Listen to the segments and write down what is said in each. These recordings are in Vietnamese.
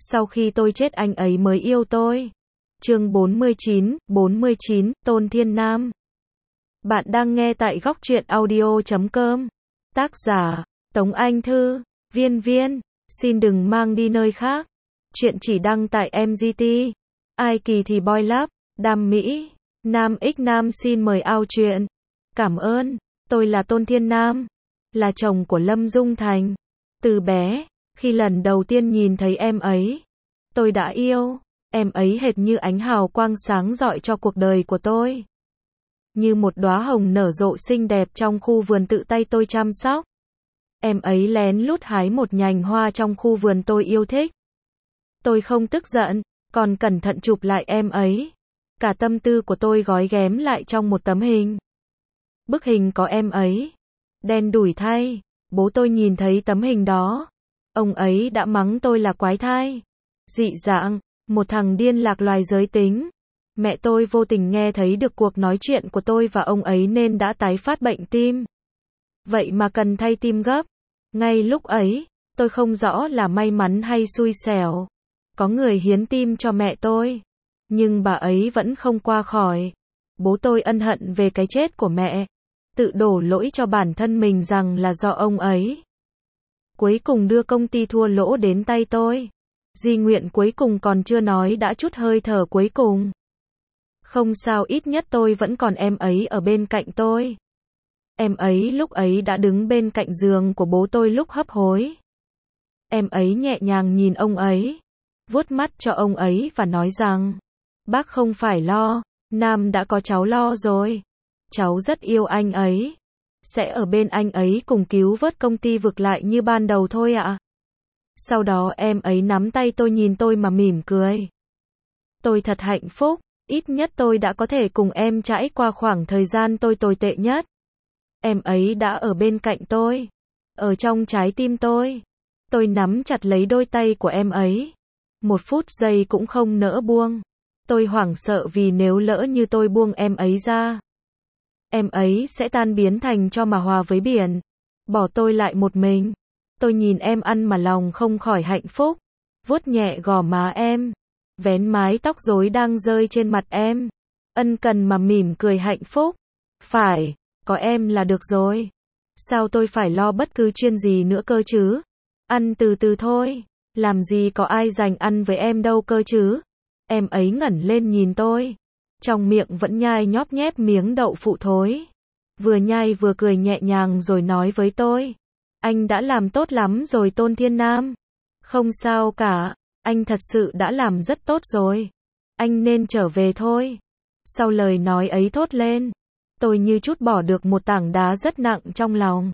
Sau khi tôi chết anh ấy mới yêu tôi. Chương 49, Tôn Thiên Nam. Bạn đang nghe tại góc truyện audio.com. Tác giả, Tống Anh Thư, Viên. Xin đừng mang đi nơi khác. Chuyện chỉ đăng tại MGT. Ai kỳ thì boy love, đam mỹ. Nam X Nam xin mời ao chuyện. Cảm ơn, tôi là Tôn Thiên Nam. Là chồng của Lâm Dung Thành. Từ bé, khi lần đầu tiên nhìn thấy em ấy, tôi đã yêu. Em ấy hệt như ánh hào quang sáng rọi cho cuộc đời của tôi. Như một đóa hồng nở rộ xinh đẹp trong khu vườn tự tay tôi chăm sóc. Em ấy lén lút hái một nhành hoa trong khu vườn tôi yêu thích. Tôi không tức giận, còn cẩn thận chụp lại em ấy. Cả tâm tư của tôi gói ghém lại trong một tấm hình. Bức hình có em ấy. Đen đủi thay, bố tôi nhìn thấy tấm hình đó. Ông ấy đã mắng tôi là quái thai, dị dạng, một thằng điên lạc loài giới tính. Mẹ tôi vô tình nghe thấy được cuộc nói chuyện của tôi và ông ấy nên đã tái phát bệnh tim. Vậy mà cần thay tim gấp. Ngay lúc ấy, tôi không rõ là may mắn hay xui xẻo. Có người hiến tim cho mẹ tôi, nhưng bà ấy vẫn không qua khỏi. Bố tôi ân hận về cái chết của mẹ, tự đổ lỗi cho bản thân mình rằng là do ông ấy. Cuối cùng đưa công ty thua lỗ đến tay tôi. Di nguyện cuối cùng còn chưa nói đã trút hơi thở cuối cùng. Không sao, ít nhất tôi vẫn còn em ấy ở bên cạnh tôi. Em ấy lúc ấy đã đứng bên cạnh giường của bố tôi lúc hấp hối. Em ấy nhẹ nhàng nhìn ông ấy, vuốt mắt cho ông ấy và nói rằng, bác không phải lo, Nam đã có cháu lo rồi. Cháu rất yêu anh ấy. Sẽ ở bên anh ấy cùng cứu vớt công ty vực lại như ban đầu thôi ạ. Sau đó em ấy nắm tay tôi nhìn tôi mà mỉm cười. Tôi thật hạnh phúc, ít nhất tôi đã có thể cùng em trải qua khoảng thời gian tôi tồi tệ nhất. Em ấy đã ở bên cạnh tôi, ở trong trái tim tôi. Tôi nắm chặt lấy đôi tay của em ấy. Một phút giây cũng không nỡ buông. Tôi hoảng sợ vì nếu lỡ như tôi buông em ấy ra, em ấy sẽ tan biến thành tro mà hòa với biển, bỏ tôi lại một mình. Tôi nhìn em ăn mà lòng không khỏi hạnh phúc, vuốt nhẹ gò má em, vén mái tóc rối đang rơi trên mặt em, ân cần mà mỉm cười hạnh phúc. Phải, có em là được rồi. Sao tôi phải lo bất cứ chuyện gì nữa cơ chứ? Ăn từ từ thôi, làm gì có ai giành ăn với em đâu cơ chứ? Em ấy ngẩng lên nhìn tôi, trong miệng vẫn nhai nhóp nhép miếng đậu phụ thối. Vừa nhai vừa cười nhẹ nhàng rồi nói với tôi, anh đã làm tốt lắm rồi Tôn Thiên Nam. Không sao cả, anh thật sự đã làm rất tốt rồi. Anh nên trở về thôi. Sau lời nói ấy thốt lên, tôi như trút bỏ được một tảng đá rất nặng trong lòng.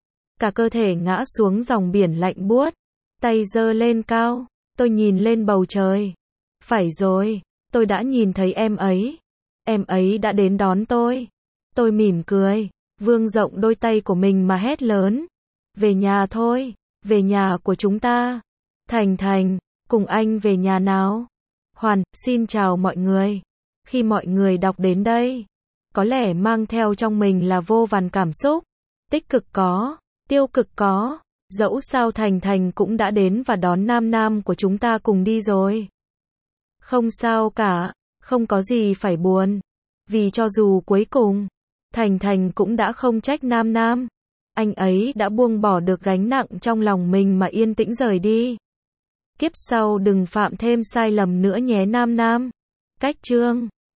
Cả cơ thể ngã xuống dòng biển lạnh buốt. Tay giơ lên cao, tôi nhìn lên bầu trời. Phải rồi, tôi đã nhìn thấy em ấy. Em ấy đã đến đón tôi. Tôi mỉm cười, vươn rộng đôi tay của mình mà hét lớn. Về nhà thôi, về nhà của chúng ta. Thành, cùng anh về nhà nào. Hoàn, xin chào mọi người. Khi mọi người đọc đến đây, có lẽ mang theo trong mình là vô vàn cảm xúc. Tích cực có, tiêu cực có. Dẫu sao Thành cũng đã đến và đón Nam của chúng ta cùng đi rồi. Không sao cả, không có gì phải buồn. Vì cho dù cuối cùng, Thành cũng đã không trách Nam. Anh ấy đã buông bỏ được gánh nặng trong lòng mình mà yên tĩnh rời đi. Kiếp sau đừng phạm thêm sai lầm nữa nhé Nam. Cách chương